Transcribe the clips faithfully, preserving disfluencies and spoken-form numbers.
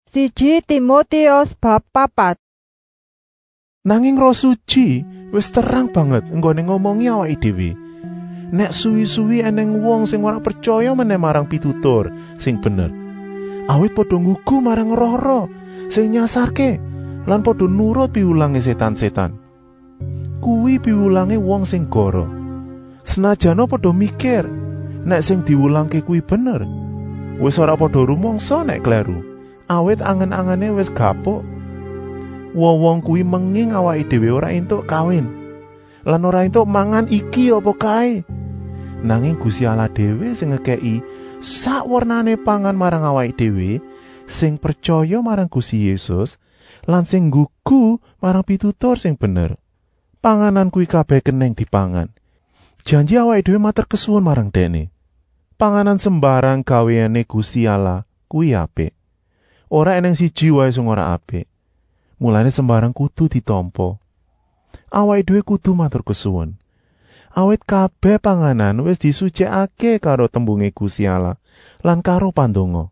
Siji Timotius bab papat. Nanging Roh Suci wis terang banget enggone ngomongi awake dhewe. Nek suwi-suwi eneng wong sing ora percaya meneh marang pitutur sing bener. Awit padha nggugu marang roh-roh sing nyasarke lan padha nurut piwulange setan-setan. Kuwi piwulange wong sing goro. Senajana padha mikir nek sing diwulangke kuwi bener, wis ora padha rumangsa nek kleru. Awit angen-angene wis gapuk. Wong-wong kuwi menging awake dhewe ora entuk kawin lan ora entuk mangan iki apa kae. Nanging Gusti Allah dhewe sing ngekeki sak wernane pangan marang awake dhewe sing percaya marang Gusti Yesus lan sing nggugu marang pitutur sing bener. Panganan kuwi kabeh keneng dipangan. Janji awake dhewe matur kesuwun marang Dene. Panganan sembarang gaweane Gusti Allah kuwi apik. Ora eneng siji wae sing ora apik. Mulane sembarang kudu ditampa. Awake dhewe kudu matur kesuwun. Awit kabeh panganan wis disucikake karo tembunge Gusti Allah lan karo pandonga.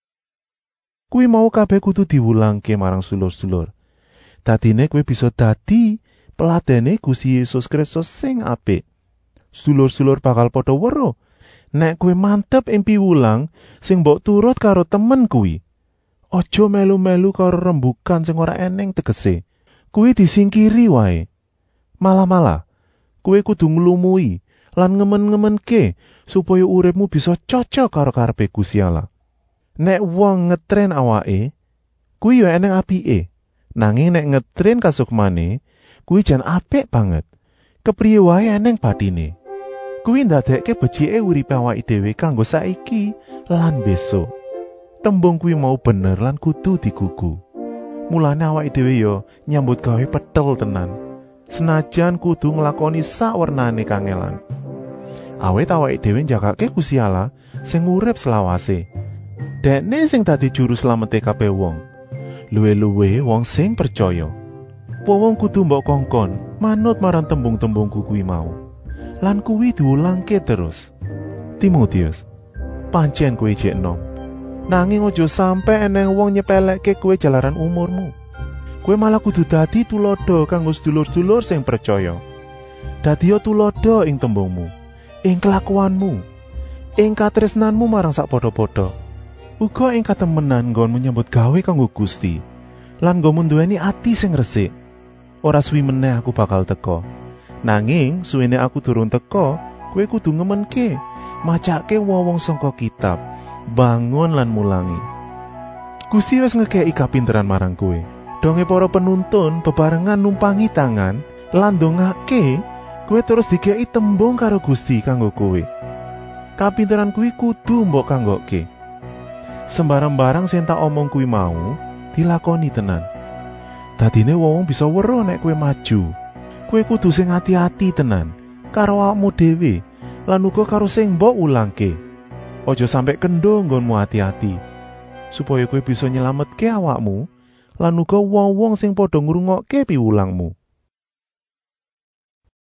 Kuwi mau kabeh kudu diwulangke marang sulur-sulur. Dadine kowe bisa dadi peladene Gusti Yesus Kristus sing apik. Sulur-sulur bakal padha weruh nek kowe mantep ing piwulang sing mbok turut karo temen kuwi. Aja melu-melu karo rembukan sing ora eneng tegese. Kuwi disingkiri wae. Malah-malah, kowe kudu nglumui lan ngemen-ngemenke supaya uripmu bisa cocok karo karepe Gusti Allah. Nek wong ngetren awake, kuwi ya eneng apike. Nanging nek ngetren kasukmane, kuwi jan apik banget. Kepriye wae eneng batine. Kuwi ndadekke becike uripe awake dhewe kanggo saiki lan besok. Tembung kuwi mau bener lan kudu digugu. Mulane awake dhewe ya nyambut gawe petel tenan. Senajan kudu nglakoni sak wernane kangelan. Awit awake dhewe njagake Gusti Allah sing urip selawase. Dekne sing dadi juru slamete kabeh wong. Luwe-luwe wong sing percaya. Wong kudu mbok kongkon manut marang tembung-tembungku kuwi mau. Lan kuwi diulangke terus. Timotius, pancen kowe jek enom. Nanging aja sampe eneng wong nyepelekke kowe jalaran umurmu. Kowe malah kudu dadi tulodo kanggo sedulur-sedulur sing percaya. Dadiya tulodo ing tembungmu, ing kelakuanmu, ing katresnanmu marang sak padha-padha. Uga ing katemenan nggonmu nyambut gawe kanggo Gusti. Lan nggonmu duweni ati sing resik. Ora suwi meneh aku bakal teka. Nanging suwene aku durung teka, kowe kudu ngemenke, macake wong-wong saka kitab. Bangun lan mulangi. Gusti wis ngekeki kapinteran marang kowe. Donge para penuntun bebarengan numpangi tangan lan ndongake kowe terus dikeki tembung karo Gusti kanggo kowe. Kapinteran kuwi kudu mbok kanggokke. Sembarang-barang sing tak omong kuwi mau dilakoni tenan. Dadine wong bisa weruh nek kowe maju. Kowe kudu sing ati-ati tenan karo awakmu dhewe lan uga karo sing mbok ulangke. Ojo sampai kendo nggonmu hati-hati, supaya kowe bisa nyelametke awakmu lan uga wong-wong sing padha ngrungokke piwulangmu.